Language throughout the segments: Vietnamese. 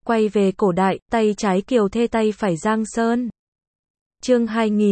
Quay về cổ đại, tay trái Kiều Thê tay phải Giang Sơn. Chương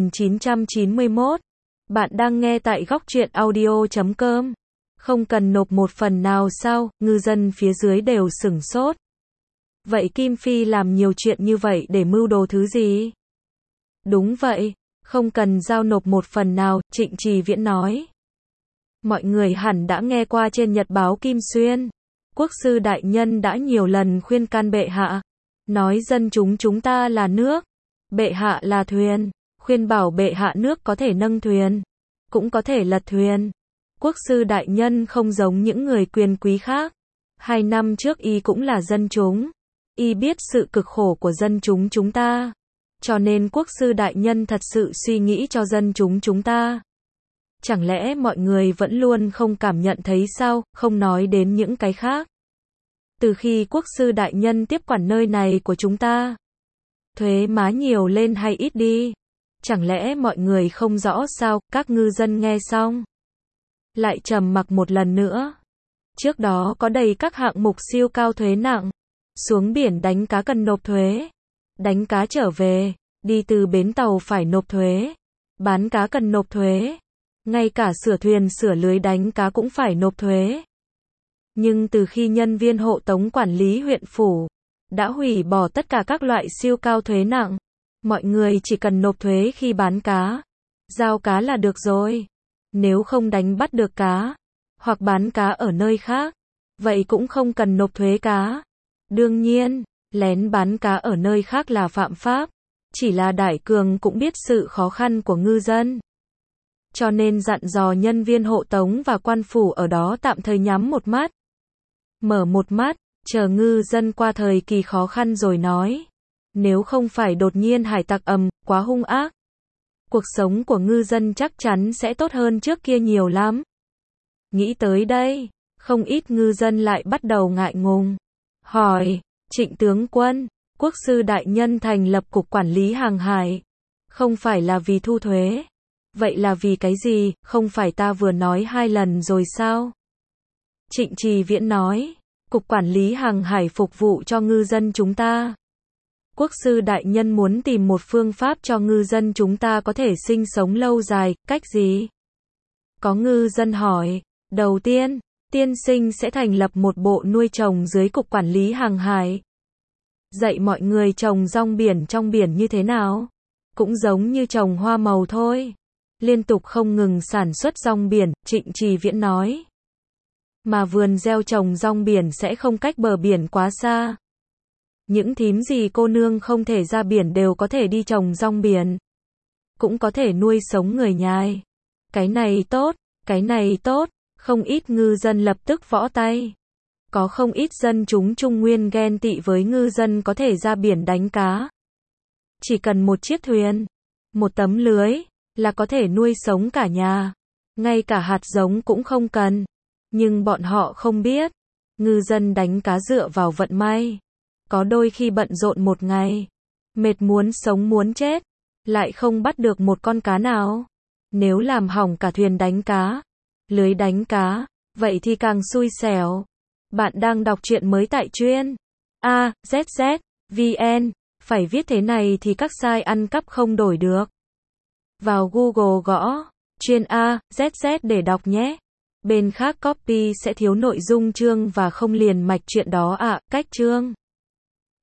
2991. Bạn đang nghe tại góc truyện audio.com. Không cần nộp một phần nào sao? Ngư dân phía dưới đều sửng sốt. Vậy Kim Phi làm nhiều chuyện như vậy để mưu đồ thứ gì? Đúng vậy, không cần giao nộp một phần nào, Trịnh Trì Viễn nói. Mọi người hẳn đã nghe qua trên nhật báo Kim Xuyên. Quốc sư đại nhân đã nhiều lần khuyên can bệ hạ, nói dân chúng ta là nước, bệ hạ là thuyền, khuyên bảo bệ hạ nước có thể nâng thuyền, cũng có thể lật thuyền. Quốc sư đại nhân không giống những người quyền quý khác. 2 năm trước y cũng là dân chúng, y biết sự cực khổ của dân chúng ta, cho nên quốc sư đại nhân thật sự suy nghĩ cho dân chúng ta. Chẳng lẽ mọi người vẫn luôn không cảm nhận thấy sao, không nói đến những cái khác. Từ khi quốc sư đại nhân tiếp quản nơi này của chúng ta, thuế má nhiều lên hay ít đi? Chẳng lẽ mọi người không rõ sao? Các ngư dân nghe xong lại trầm mặc một lần nữa. Trước đó có đầy các hạng mục siêu cao thuế nặng. Xuống biển đánh cá cần nộp thuế. Đánh cá trở về, đi từ bến tàu phải nộp thuế. Bán cá cần nộp thuế. Ngay cả sửa thuyền sửa lưới đánh cá cũng phải nộp thuế. Nhưng từ khi nhân viên hộ tống quản lý huyện phủ đã hủy bỏ tất cả các loại siêu cao thuế nặng, mọi người chỉ cần nộp thuế khi bán cá, giao cá là được rồi. Nếu không đánh bắt được cá, hoặc bán cá ở nơi khác, vậy cũng không cần nộp thuế cá. Đương nhiên, lén bán cá ở nơi khác là phạm pháp, chỉ là Đại Cường cũng biết sự khó khăn của ngư dân. Cho nên dặn dò nhân viên hộ tống và quan phủ ở đó tạm thời nhắm một mắt, mở một mắt, chờ ngư dân qua thời kỳ khó khăn rồi nói. Nếu không phải đột nhiên hải tặc quá hung ác, cuộc sống của ngư dân chắc chắn sẽ tốt hơn trước kia nhiều lắm. Nghĩ tới đây, không ít ngư dân lại bắt đầu ngại ngùng. Hỏi, Trịnh tướng quân, quốc sư đại nhân thành lập cục quản lý hàng hải, không phải là vì thu thuế. Vậy là vì cái gì? Không phải ta vừa nói 2 lần rồi sao? Trịnh Trì Viễn nói, cục quản lý hàng hải phục vụ cho ngư dân chúng ta. Quốc sư đại nhân muốn tìm một phương pháp cho ngư dân chúng ta có thể sinh sống lâu dài, cách gì? Có ngư dân hỏi, đầu tiên, tiên sinh sẽ thành lập một bộ nuôi trồng dưới cục quản lý hàng hải. Dạy mọi người trồng rong biển trong biển như thế nào? Cũng giống như trồng hoa màu thôi. Liên tục không ngừng sản xuất rong biển, Trịnh Trì Viễn nói. Mà vườn gieo trồng rong biển sẽ không cách bờ biển quá xa. Những thím gì cô nương không thể ra biển đều có thể đi trồng rong biển. Cũng có thể nuôi sống người nhai. Cái này tốt, không ít ngư dân lập tức võ tay. Có không ít dân chúng Trung Nguyên ghen tị với ngư dân có thể ra biển đánh cá. Chỉ cần một chiếc thuyền, một tấm lưới, là có thể nuôi sống cả nhà. Ngay cả hạt giống cũng không cần. Nhưng bọn họ không biết, ngư dân đánh cá dựa vào vận may. Có đôi khi bận rộn một ngày, mệt muốn sống muốn chết, lại không bắt được một con cá nào. Nếu làm hỏng cả thuyền đánh cá, lưới đánh cá, vậy thì càng xui xẻo. Bạn đang đọc truyện mới tại truyện AZZ.vn, phải viết thế này thì các site ăn cắp không đổi được. Vào Google gõ truyện AZZ để đọc nhé. Bên khác copy sẽ thiếu nội dung chương và không liền mạch truyện đó ạ. Cách chương